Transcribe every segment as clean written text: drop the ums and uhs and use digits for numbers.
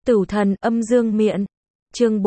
Tử thần âm dương miện. Chương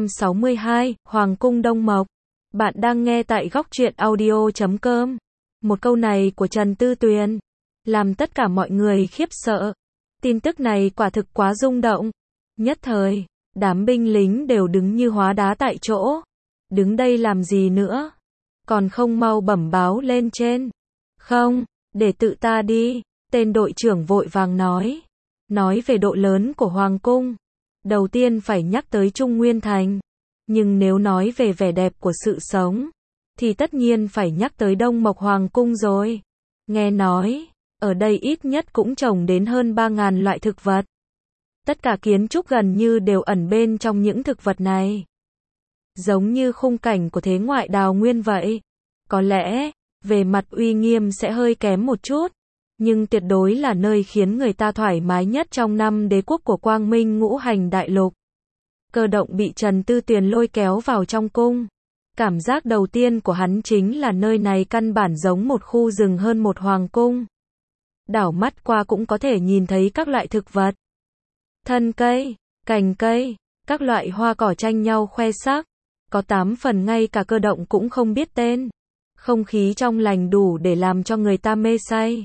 462, Hoàng cung Đông Mộc. Bạn đang nghe tại góc truyện audio.com. Một câu này của Trần Tư Tuyền làm tất cả mọi người khiếp sợ. Tin tức này quả thực quá rung động. Nhất thời, đám binh lính đều đứng như hóa đá tại chỗ. Đứng đây làm gì nữa? Còn không mau bẩm báo lên trên. Không, để tự ta đi. Tên đội trưởng vội vàng nói. Nói về độ lớn của Hoàng cung, đầu tiên phải nhắc tới Trung Nguyên Thành. Nhưng nếu nói về vẻ đẹp của sự sống, thì tất nhiên phải nhắc tới Đông Mộc Hoàng cung rồi. Nghe nói, ở đây ít nhất cũng trồng đến hơn 3.000 loại thực vật. Tất cả kiến trúc gần như đều ẩn bên trong những thực vật này. Giống như khung cảnh của thế ngoại đào nguyên vậy. Có lẽ, về mặt uy nghiêm sẽ hơi kém một chút. Nhưng tuyệt đối là nơi khiến người ta thoải mái nhất trong năm đế quốc của Quang Minh Ngũ Hành Đại Lục. Cơ động bị Trần Tư Tuyền lôi kéo vào trong cung. Cảm giác đầu tiên của hắn chính là nơi này căn bản giống một khu rừng hơn một hoàng cung. Đảo mắt qua cũng có thể nhìn thấy các loại thực vật. Thân cây, cành cây, các loại hoa cỏ tranh nhau khoe sắc. Có 8 phần ngay cả cơ động cũng không biết tên. Không khí trong lành đủ để làm cho người ta mê say.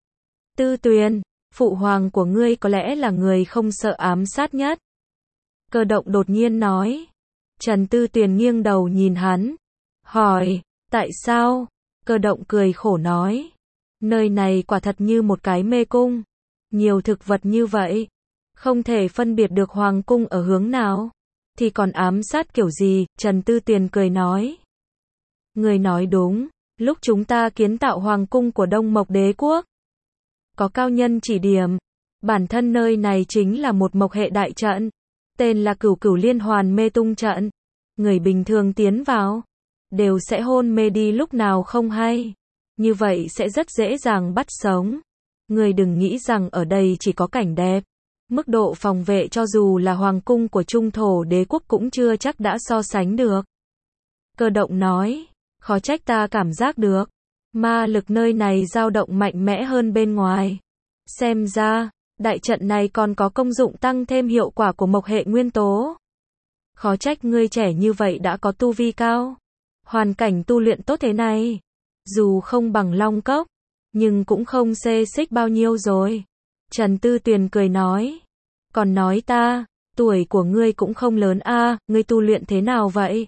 Tư Tuyền, phụ hoàng của ngươi có lẽ là người không sợ ám sát nhất. Cơ động đột nhiên nói. Trần Tư Tuyền nghiêng đầu nhìn hắn. Hỏi, tại sao? Cơ động cười khổ nói. Nơi này quả thật như một cái mê cung. Nhiều thực vật như vậy. Không thể phân biệt được hoàng cung ở hướng nào. Thì còn ám sát kiểu gì? Trần Tư Tuyền cười nói. Ngươi nói đúng. Lúc chúng ta kiến tạo hoàng cung của Đông Mộc Đế quốc, có cao nhân chỉ điểm. Bản thân nơi này chính là một mộc hệ đại trận. Tên là Cửu Cửu Liên Hoàn Mê Tung Trận. Người bình thường tiến vào, đều sẽ hôn mê đi lúc nào không hay. Như vậy sẽ rất dễ dàng bắt sống. Người đừng nghĩ rằng ở đây chỉ có cảnh đẹp. Mức độ phòng vệ cho dù là hoàng cung của Trung Thổ Đế quốc cũng chưa chắc đã so sánh được. Cơ động nói, khó trách ta cảm giác được. Ma lực nơi này dao động mạnh mẽ hơn bên ngoài. Xem ra, đại trận này còn có công dụng tăng thêm hiệu quả của mộc hệ nguyên tố. Khó trách ngươi trẻ như vậy đã có tu vi cao. Hoàn cảnh tu luyện tốt thế này. Dù không bằng Long Cốc, nhưng cũng không xê xích bao nhiêu rồi. Trần Tư Tuyền cười nói. Còn nói ta, tuổi của ngươi cũng không lớn a, ngươi tu luyện thế nào vậy?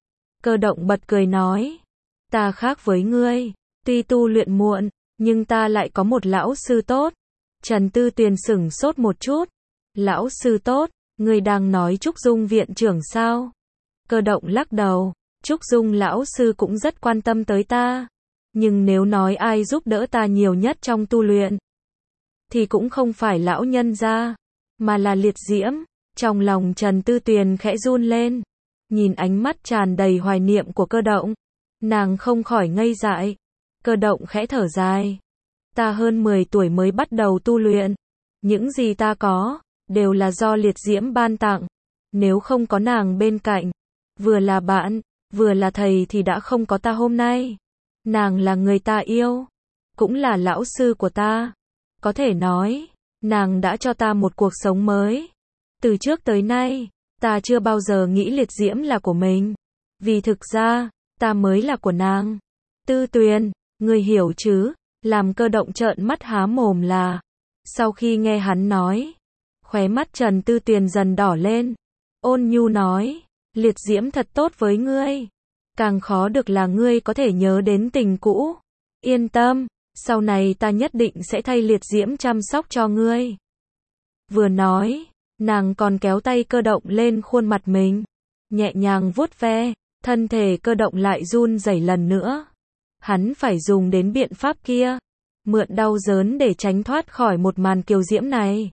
Cơ động bật cười nói. Ta khác với ngươi. Tuy tu luyện muộn, nhưng ta lại có một lão sư tốt. Trần Tư Tuyền sửng sốt một chút. Lão sư tốt, ngươi đang nói Trúc Dung viện trưởng sao? Cơ động lắc đầu. Trúc Dung lão sư cũng rất quan tâm tới ta. Nhưng nếu nói ai giúp đỡ ta nhiều nhất trong tu luyện, thì cũng không phải lão nhân gia, mà là Liệt Diễm. Trong lòng Trần Tư Tuyền khẽ run lên. Nhìn ánh mắt tràn đầy hoài niệm của cơ động, nàng không khỏi ngây dại. Cơ động khẽ thở dài. Ta hơn 10 tuổi mới bắt đầu tu luyện. Những gì ta có, đều là do Liệt Diễm ban tặng. Nếu không có nàng bên cạnh, vừa là bạn, vừa là thầy thì đã không có ta hôm nay. Nàng là người ta yêu, cũng là lão sư của ta. Có thể nói, nàng đã cho ta một cuộc sống mới. Từ trước tới nay, ta chưa bao giờ nghĩ Liệt Diễm là của mình. Vì thực ra, ta mới là của nàng. Tư Tuyền, ngươi hiểu chứ? Làm cơ động trợn mắt há mồm là. Sau khi nghe hắn nói, khóe mắt Trần Tư Tuyền dần đỏ lên. Ôn nhu nói, Liệt Diễm thật tốt với ngươi. Càng khó được là ngươi có thể nhớ đến tình cũ. Yên tâm, sau này ta nhất định sẽ thay Liệt Diễm chăm sóc cho ngươi. Vừa nói, nàng còn kéo tay cơ động lên khuôn mặt mình, nhẹ nhàng vuốt ve. Thân thể cơ động lại run rẩy lần nữa. Hắn phải dùng đến biện pháp kia, mượn đau đớn để tránh thoát khỏi một màn kiều diễm này.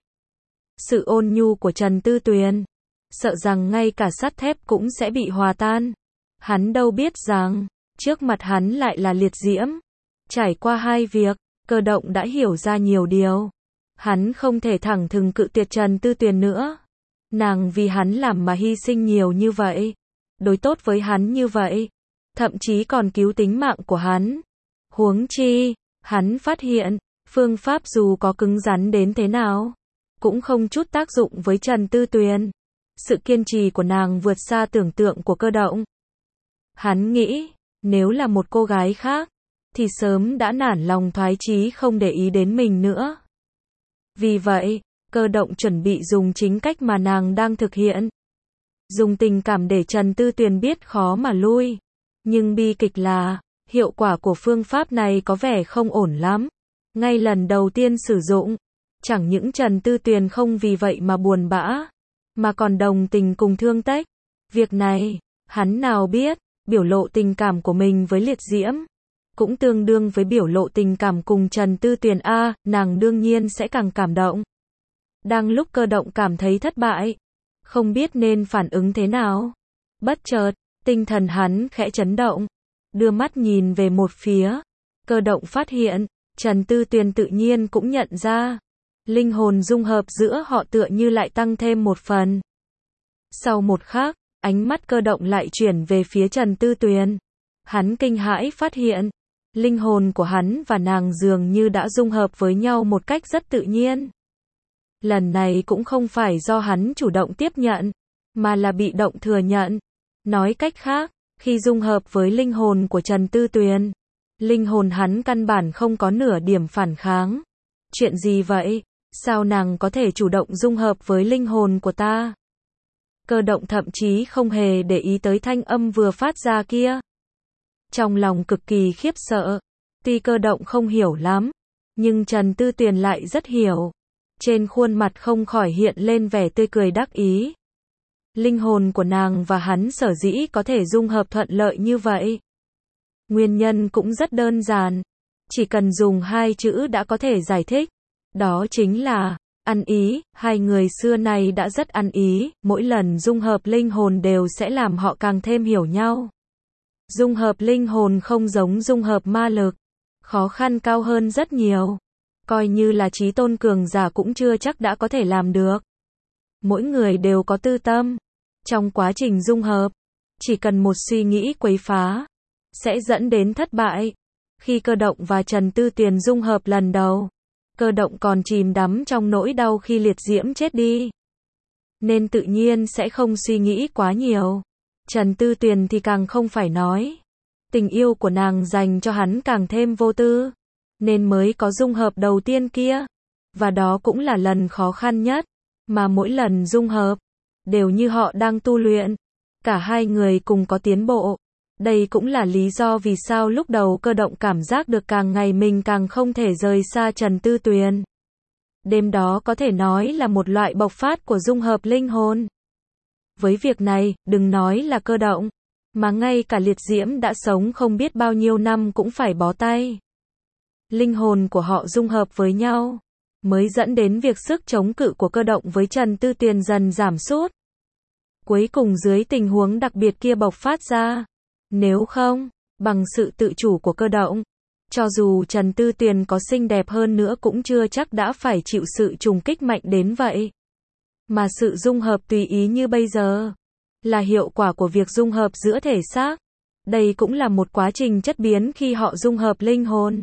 Sự ôn nhu của Trần Tư Tuyền, sợ rằng ngay cả sắt thép cũng sẽ bị hòa tan. Hắn đâu biết rằng, trước mặt hắn lại là Liệt Diễm. Trải qua hai việc, cơ động đã hiểu ra nhiều điều. Hắn không thể thẳng thừng cự tuyệt Trần Tư Tuyền nữa. Nàng vì hắn làm mà hy sinh nhiều như vậy, đối tốt với hắn như vậy, thậm chí còn cứu tính mạng của hắn. Huống chi, hắn phát hiện, phương pháp dù có cứng rắn đến thế nào, cũng không chút tác dụng với Trần Tư Tuyền. Sự kiên trì của nàng vượt xa tưởng tượng của Cơ Động. Hắn nghĩ, nếu là một cô gái khác, thì sớm đã nản lòng thoái chí không để ý đến mình nữa. Vì vậy, Cơ Động chuẩn bị dùng chính cách mà nàng đang thực hiện. Dùng tình cảm để Trần Tư Tuyền biết khó mà lui. Nhưng bi kịch là, hiệu quả của phương pháp này có vẻ không ổn lắm. Ngay lần đầu tiên sử dụng, chẳng những Trần Tư Tuyền không vì vậy mà buồn bã, mà còn đồng tình cùng Thương Tích. Việc này, hắn nào biết, biểu lộ tình cảm của mình với Liệt Diễm cũng tương đương với biểu lộ tình cảm cùng Trần Tư Tuyền nàng đương nhiên sẽ càng cảm động. Đang lúc Cơ Động cảm thấy thất bại, không biết nên phản ứng thế nào, bất chợt, tinh thần hắn khẽ chấn động, đưa mắt nhìn về một phía. Cơ Động phát hiện, Trần Tư Tuyền tự nhiên cũng nhận ra, linh hồn dung hợp giữa họ tựa như lại tăng thêm một phần. Sau một khắc, ánh mắt Cơ Động lại chuyển về phía Trần Tư Tuyền. Hắn kinh hãi phát hiện, linh hồn của hắn và nàng dường như đã dung hợp với nhau một cách rất tự nhiên. Lần này cũng không phải do hắn chủ động tiếp nhận, mà là bị động thừa nhận. Nói cách khác, khi dung hợp với linh hồn của Trần Tư Tuyền, linh hồn hắn căn bản không có nửa điểm phản kháng. Chuyện gì vậy? Sao nàng có thể chủ động dung hợp với linh hồn của ta? Cơ Động thậm chí không hề để ý tới thanh âm vừa phát ra kia. Trong lòng cực kỳ khiếp sợ. Tuy Cơ Động không hiểu lắm, nhưng Trần Tư Tuyền lại rất hiểu. Trên khuôn mặt không khỏi hiện lên vẻ tươi cười đắc ý. Linh hồn của nàng và hắn sở dĩ có thể dung hợp thuận lợi như vậy. Nguyên nhân cũng rất đơn giản. Chỉ cần dùng hai chữ đã có thể giải thích. Đó chính là ăn ý. Hai người xưa này đã rất ăn ý, mỗi lần dung hợp linh hồn đều sẽ làm họ càng thêm hiểu nhau. Dung hợp linh hồn không giống dung hợp ma lực, khó khăn cao hơn rất nhiều. Coi như là chí tôn cường giả cũng chưa chắc đã có thể làm được. Mỗi người đều có tư tâm. Trong quá trình dung hợp, chỉ cần một suy nghĩ quấy phá, sẽ dẫn đến thất bại. Khi Cơ Động và Trần Tư Tuyền dung hợp lần đầu, Cơ Động còn chìm đắm trong nỗi đau khi Liệt Diễm chết đi, nên tự nhiên sẽ không suy nghĩ quá nhiều. Trần Tư Tuyền thì càng không phải nói. Tình yêu của nàng dành cho hắn càng thêm vô tư, nên mới có dung hợp đầu tiên kia. Và đó cũng là lần khó khăn nhất, mà mỗi lần dung hợp, đều như họ đang tu luyện. Cả hai người cùng có tiến bộ. Đây cũng là lý do vì sao lúc đầu Cơ Động cảm giác được càng ngày mình càng không thể rời xa Trần Tư Tuyền. Đêm đó có thể nói là một loại bộc phát của dung hợp linh hồn. Với việc này, đừng nói là Cơ Động, mà ngay cả Liệt Diễm đã sống không biết bao nhiêu năm cũng phải bó tay. Linh hồn của họ dung hợp với nhau, mới dẫn đến việc sức chống cự của Cơ Động với Trần Tư Tuyền dần giảm sút. Cuối cùng dưới tình huống đặc biệt kia bộc phát ra. Nếu không, bằng sự tự chủ của Cơ Động, cho dù Trần Tư Tuyền có xinh đẹp hơn nữa cũng chưa chắc đã phải chịu sự trùng kích mạnh đến vậy. Mà sự dung hợp tùy ý như bây giờ, là hiệu quả của việc dung hợp giữa thể xác. Đây cũng là một quá trình chất biến khi họ dung hợp linh hồn.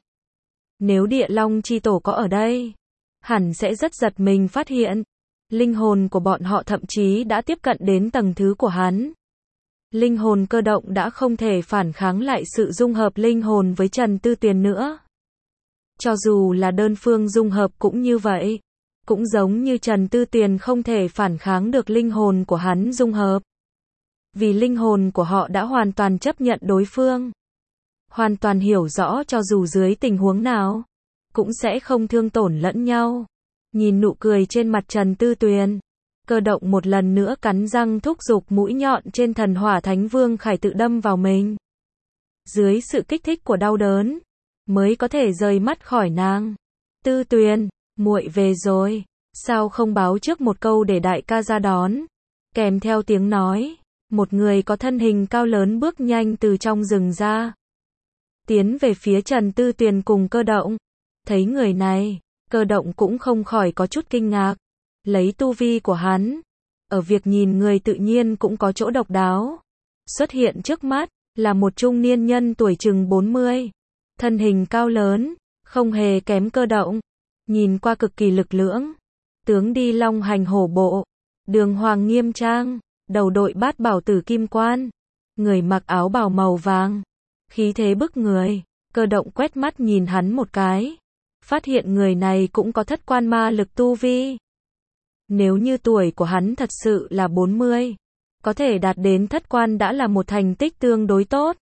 Nếu Địa Long Chi Tổ có ở đây, hẳn sẽ rất giật mình phát hiện, linh hồn của bọn họ thậm chí đã tiếp cận đến tầng thứ của hắn. Linh hồn Cơ Động đã không thể phản kháng lại sự dung hợp linh hồn với Trần Tư Tuyền nữa. Cho dù là đơn phương dung hợp cũng như vậy. Cũng giống như Trần Tư Tuyền không thể phản kháng được linh hồn của hắn dung hợp. Vì linh hồn của họ đã hoàn toàn chấp nhận đối phương. Hoàn toàn hiểu rõ cho dù dưới tình huống nào, cũng sẽ không thương tổn lẫn nhau. Nhìn nụ cười trên mặt Trần Tư Tuyền, Cơ Động một lần nữa cắn răng thúc giục mũi nhọn trên Thần Hỏa Thánh Vương Khải tự đâm vào mình. Dưới sự kích thích của đau đớn, mới có thể rời mắt khỏi nàng. Tư Tuyền, muội về rồi, sao không báo trước một câu để đại ca ra đón? Kèm theo tiếng nói, một người có thân hình cao lớn bước nhanh từ trong rừng ra, tiến về phía Trần Tư Tuyền cùng Cơ Động. Thấy người này, Cơ Động cũng không khỏi có chút kinh ngạc. Lấy tu vi của hắn, ở việc nhìn người tự nhiên cũng có chỗ độc đáo. Xuất hiện trước mắt, là một trung niên nhân tuổi chừng 40. Thân hình cao lớn, không hề kém Cơ Động. Nhìn qua cực kỳ lực lưỡng. tướng đi long hành hổ bộ, đường hoàng nghiêm trang, đầu đội bát bảo tử kim quan, người mặc áo bào màu vàng, khí thế bức người. Cơ động quét mắt nhìn hắn một cái, phát hiện người này cũng có thất quan ma lực tu vi. Nếu như tuổi của hắn thật sự là 40, có thể đạt đến thất quan đã là một thành tích tương đối tốt.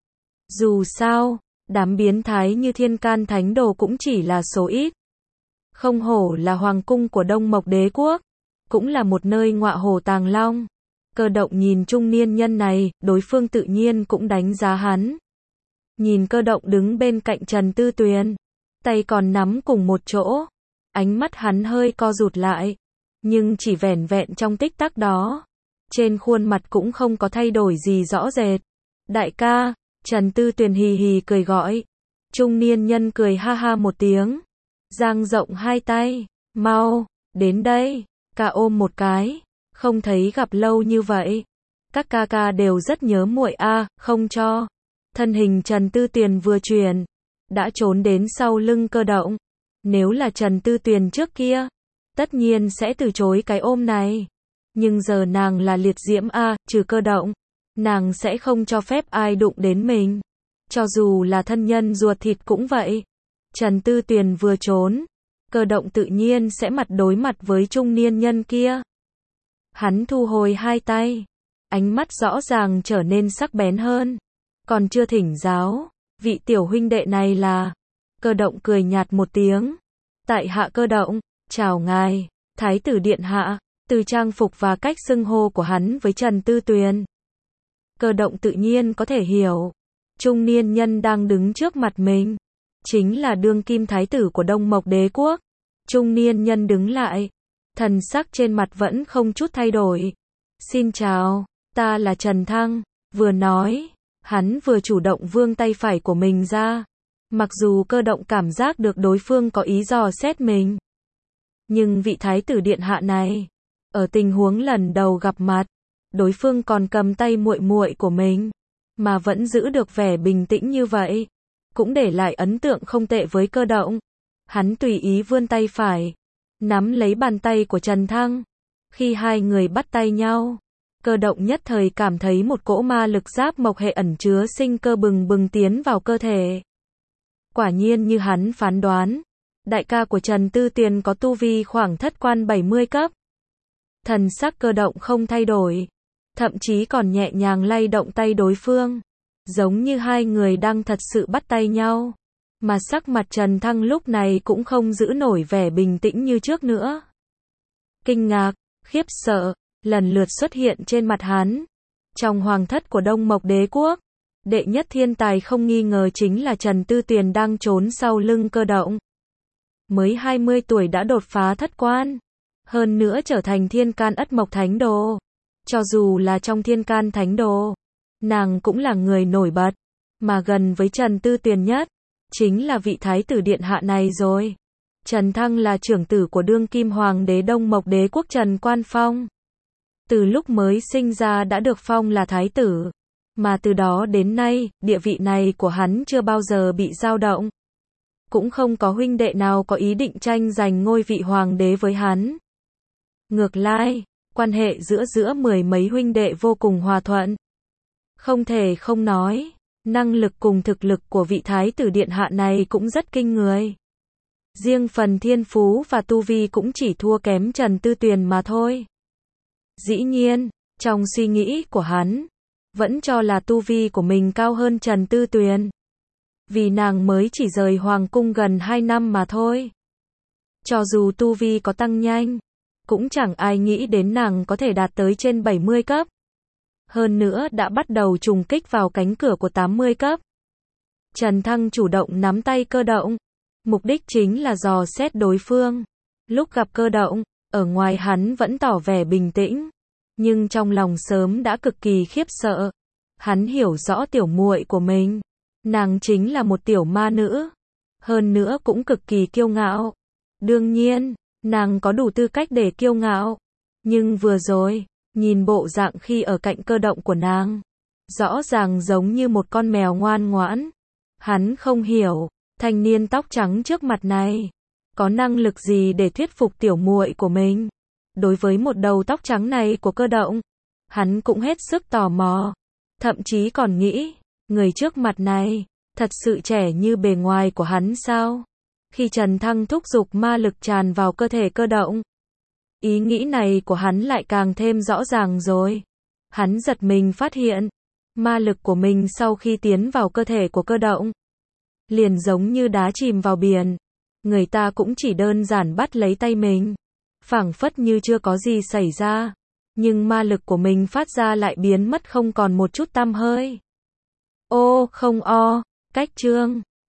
Dù sao, đám biến thái như Thiên Can Thánh Đồ cũng chỉ là số ít. Không hổ là hoàng cung của Đông Mộc Đế quốc, cũng là một nơi ngọa hổ tàng long. Cơ động nhìn trung niên nhân này, đối phương tự nhiên cũng đánh giá hắn. Nhìn Cơ động đứng bên cạnh Trần Tư Tuyền, tay còn nắm cùng một chỗ, ánh mắt hắn hơi co rụt lại, nhưng chỉ vẻn vẹn trong tích tắc đó, trên khuôn mặt cũng không có thay đổi gì rõ rệt. Đại ca, Trần Tư Tuyền hì hì cười gọi. Trung niên nhân cười ha ha một tiếng, dang rộng hai tay, mau, đến đây, ca ôm một cái, không thấy gặp lâu như vậy. Các ca ca đều rất nhớ muội a, không cho. Thân hình Trần Tư Tuyền vừa chuyển, đã trốn đến sau lưng Cơ động. Nếu là Trần Tư Tuyền trước kia, tất nhiên sẽ từ chối cái ôm này. Nhưng giờ nàng là liệt diễm a, trừ Cơ động, nàng sẽ không cho phép ai đụng đến mình. Cho dù là thân nhân ruột thịt cũng vậy. Trần Tư Tuyền vừa trốn, Cơ động tự nhiên sẽ mặt đối mặt với trung niên nhân kia. Hắn thu hồi hai tay, ánh mắt rõ ràng trở nên sắc bén hơn. Còn chưa thỉnh giáo, vị tiểu huynh đệ này là... Cơ động cười nhạt một tiếng. Tại hạ Cơ động, chào ngài, Thái tử điện hạ. Từ trang phục và cách xưng hô của hắn với Trần Tư Tuyền, Cơ động tự nhiên có thể hiểu. Trung niên nhân đang đứng trước mặt mình, chính là đương kim thái tử của Đông Mộc Đế quốc. Trung niên nhân đứng lại, thần sắc trên mặt vẫn không chút thay đổi. Xin chào, ta là Trần Thăng. Vừa nói, hắn vừa chủ động vươn tay phải của mình ra. Mặc dù Cơ động cảm giác được đối phương có ý dò xét mình, nhưng vị thái tử điện hạ này, ở tình huống lần đầu gặp mặt, đối phương còn cầm tay muội muội của mình, mà vẫn giữ được vẻ bình tĩnh như vậy, cũng để lại ấn tượng không tệ với Cơ động. Hắn tùy ý vươn tay phải, nắm lấy bàn tay của Trần Thăng. Khi hai người bắt tay nhau, Cơ động nhất thời cảm thấy một cỗ ma lực giáp mộc hệ ẩn chứa sinh cơ bừng bừng tiến vào cơ thể. Quả nhiên như hắn phán đoán, đại ca của Trần Tư Tuyền có tu vi khoảng thất quan 70 cấp. Thần sắc Cơ động không thay đổi, thậm chí còn nhẹ nhàng lay động tay đối phương, giống như hai người đang thật sự bắt tay nhau. Mà sắc mặt Trần Thăng lúc này cũng không giữ nổi vẻ bình tĩnh như trước nữa. Kinh ngạc, khiếp sợ, lần lượt xuất hiện trên mặt hắn. Trong hoàng thất của Đông Mộc Đế quốc, đệ nhất thiên tài không nghi ngờ chính là Trần Tư Tuyền đang trốn sau lưng Cơ động. Mới 20 tuổi đã đột phá thất quan, hơn nữa trở thành Thiên Can Ất Mộc Thánh Đồ. Cho dù là trong Thiên Can Thánh Đồ, nàng cũng là người nổi bật, mà gần với Trần Tư Tuyền nhất, chính là vị thái tử điện hạ này rồi. Trần Thăng là trưởng tử của đương kim hoàng đế Đông Mộc Đế quốc Trần Quan Phong. Từ lúc mới sinh ra đã được phong là thái tử, mà từ đó đến nay, địa vị này của hắn chưa bao giờ bị dao động. Cũng không có huynh đệ nào có ý định tranh giành ngôi vị hoàng đế với hắn. Ngược lại, quan hệ giữa mười mấy huynh đệ vô cùng hòa thuận. Không thể không nói, năng lực cùng thực lực của vị thái tử điện hạ này cũng rất kinh người. Riêng phần thiên phú và tu vi cũng chỉ thua kém Trần Tư Tuyền mà thôi. Dĩ nhiên, trong suy nghĩ của hắn, vẫn cho là tu vi của mình cao hơn Trần Tư Tuyền. Vì nàng mới chỉ rời hoàng cung gần 2 năm mà thôi. Cho dù tu vi có tăng nhanh, cũng chẳng ai nghĩ đến nàng có thể đạt tới trên 70 cấp. Hơn nữa đã bắt đầu trùng kích vào cánh cửa của 80 cấp. Trần Thăng chủ động nắm tay Cơ động, mục đích chính là dò xét đối phương. Lúc gặp Cơ động, ở ngoài hắn vẫn tỏ vẻ bình tĩnh, nhưng trong lòng sớm đã cực kỳ khiếp sợ. Hắn hiểu rõ tiểu muội của mình, nàng chính là một tiểu ma nữ, hơn nữa cũng cực kỳ kiêu ngạo. Đương nhiên, nàng có đủ tư cách để kiêu ngạo, nhưng vừa rồi, nhìn bộ dạng khi ở cạnh Cơ động của nàng, rõ ràng giống như một con mèo ngoan ngoãn. Hắn không hiểu, thanh niên tóc trắng trước mặt này, có năng lực gì để thuyết phục tiểu muội của mình? Đối với một đầu tóc trắng này của Cơ Động, hắn cũng hết sức tò mò, thậm chí còn nghĩ, người trước mặt này, thật sự trẻ như bề ngoài của hắn sao? Khi Trần Thăng thúc giục ma lực tràn vào cơ thể Cơ Động, ý nghĩ này của hắn lại càng thêm rõ ràng rồi. Hắn giật mình phát hiện, ma lực của mình sau khi tiến vào cơ thể của Cơ Động, liền giống như đá chìm vào biển. Người ta cũng chỉ đơn giản bắt lấy tay mình, phảng phất như chưa có gì xảy ra, nhưng ma lực của mình phát ra lại biến mất không còn một chút tăm hơi. Ô, không o, cách chương